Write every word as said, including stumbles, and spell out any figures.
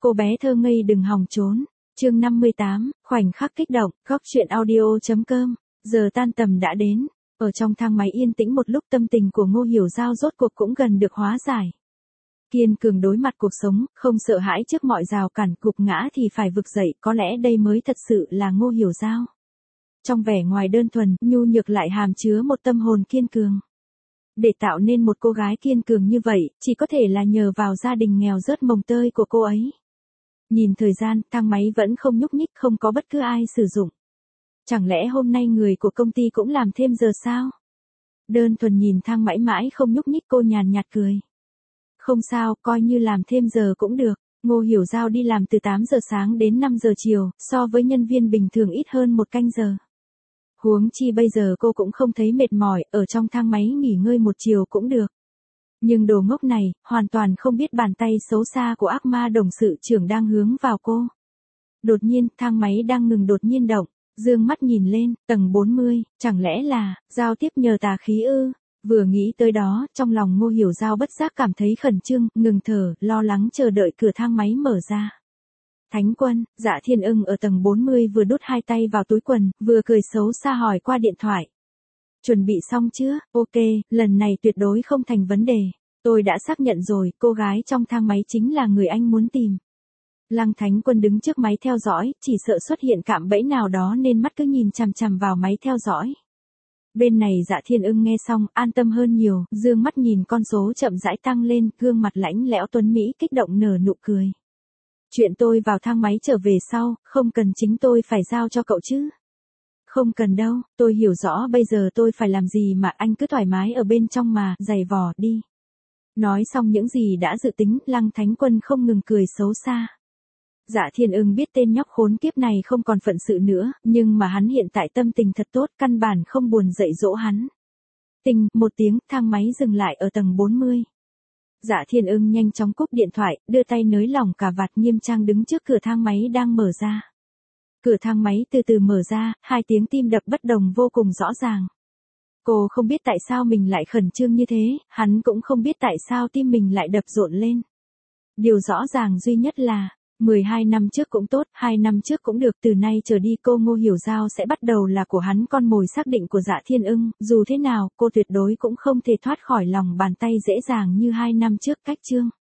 cô bé thơ ngây đừng hòng trốn. Chương năm mươi tám, khoảnh khắc kích động, góc truyện audio chấm com. Giờ tan tầm đã đến, ở trong thang máy yên tĩnh một lúc tâm tình của Ngô Hiểu Giao rốt cuộc cũng gần được hóa giải. Kiên cường đối mặt cuộc sống, không sợ hãi trước mọi rào cản, gục ngã thì phải vực dậy, có lẽ đây mới thật sự là Ngô Hiểu Giao. Trong vẻ ngoài đơn thuần, nhu nhược lại hàm chứa một tâm hồn kiên cường. Để tạo nên một cô gái kiên cường như vậy, chỉ có thể là nhờ vào gia đình nghèo rớt mồng tơi của cô ấy. Nhìn thời gian, thang máy vẫn không nhúc nhích, không có bất cứ ai sử dụng. Chẳng lẽ hôm nay người của công ty cũng làm thêm giờ sao? Đơn thuần nhìn thang mãi mãi không nhúc nhích, cô nhàn nhạt cười. Không sao, coi như làm thêm giờ cũng được. Ngô Hiểu Giao đi làm từ tám giờ sáng đến năm giờ chiều, so với nhân viên bình thường ít hơn một canh giờ. Huống chi bây giờ cô cũng không thấy mệt mỏi, ở trong thang máy nghỉ ngơi một chiều cũng được. Nhưng đồ ngốc này, hoàn toàn không biết bàn tay xấu xa của ác ma đồng sự trưởng đang hướng vào cô. Đột nhiên, thang máy đang ngừng đột nhiên động, dương mắt nhìn lên, tầng bốn mươi, chẳng lẽ là, giao tiếp nhờ tà khí ư? Vừa nghĩ tới đó, trong lòng Ngô Hiểu Giao bất giác cảm thấy khẩn trương, ngừng thở, lo lắng chờ đợi cửa thang máy mở ra. Thánh Quân, Dạ Thiên Ưng ở tầng bốn mươi vừa đút hai tay vào túi quần, vừa cười xấu xa hỏi qua điện thoại. Chuẩn bị xong chưa? Ok, lần này tuyệt đối không thành vấn đề. Tôi đã xác nhận rồi, cô gái trong thang máy chính là người anh muốn tìm. Lăng Thánh Quân đứng trước máy theo dõi, chỉ sợ xuất hiện cạm bẫy nào đó nên mắt cứ nhìn chằm chằm vào máy theo dõi. Bên này Dạ Thiên Ưng nghe xong, an tâm hơn nhiều, dương mắt nhìn con số chậm rãi tăng lên, gương mặt lãnh lẽo tuấn Mỹ kích động nở nụ cười. Chuyện tôi vào thang máy trở về sau, không cần chính tôi phải giao cho cậu chứ. Không cần đâu, tôi hiểu rõ bây giờ tôi phải làm gì mà anh cứ thoải mái ở bên trong mà, giày vò đi. Nói xong những gì đã dự tính, Lăng Thánh Quân không ngừng cười xấu xa. Dạ Thiên Ưng biết tên nhóc khốn kiếp này không còn phận sự nữa, nhưng mà hắn hiện tại tâm tình thật tốt, căn bản không buồn dạy dỗ hắn. Tình, một tiếng, thang máy dừng lại ở tầng bốn mươi. Dạ Thiên Ưng nhanh chóng cúp điện thoại, đưa tay nới lỏng cà vạt, nghiêm trang đứng trước cửa thang máy đang mở ra. Cửa thang máy từ từ mở ra, hai tiếng tim đập bất đồng vô cùng rõ ràng. Cô không biết tại sao mình lại khẩn trương như thế, hắn cũng không biết tại sao tim mình lại đập rộn lên. Điều rõ ràng duy nhất là, mười hai năm trước cũng tốt, hai năm trước cũng được, từ nay trở đi cô Ngô Hiểu Giao sẽ bắt đầu là của hắn, con mồi xác định của Dạ Thiên Ưng, dù thế nào, cô tuyệt đối cũng không thể thoát khỏi lòng bàn tay dễ dàng như hai năm trước cách chương.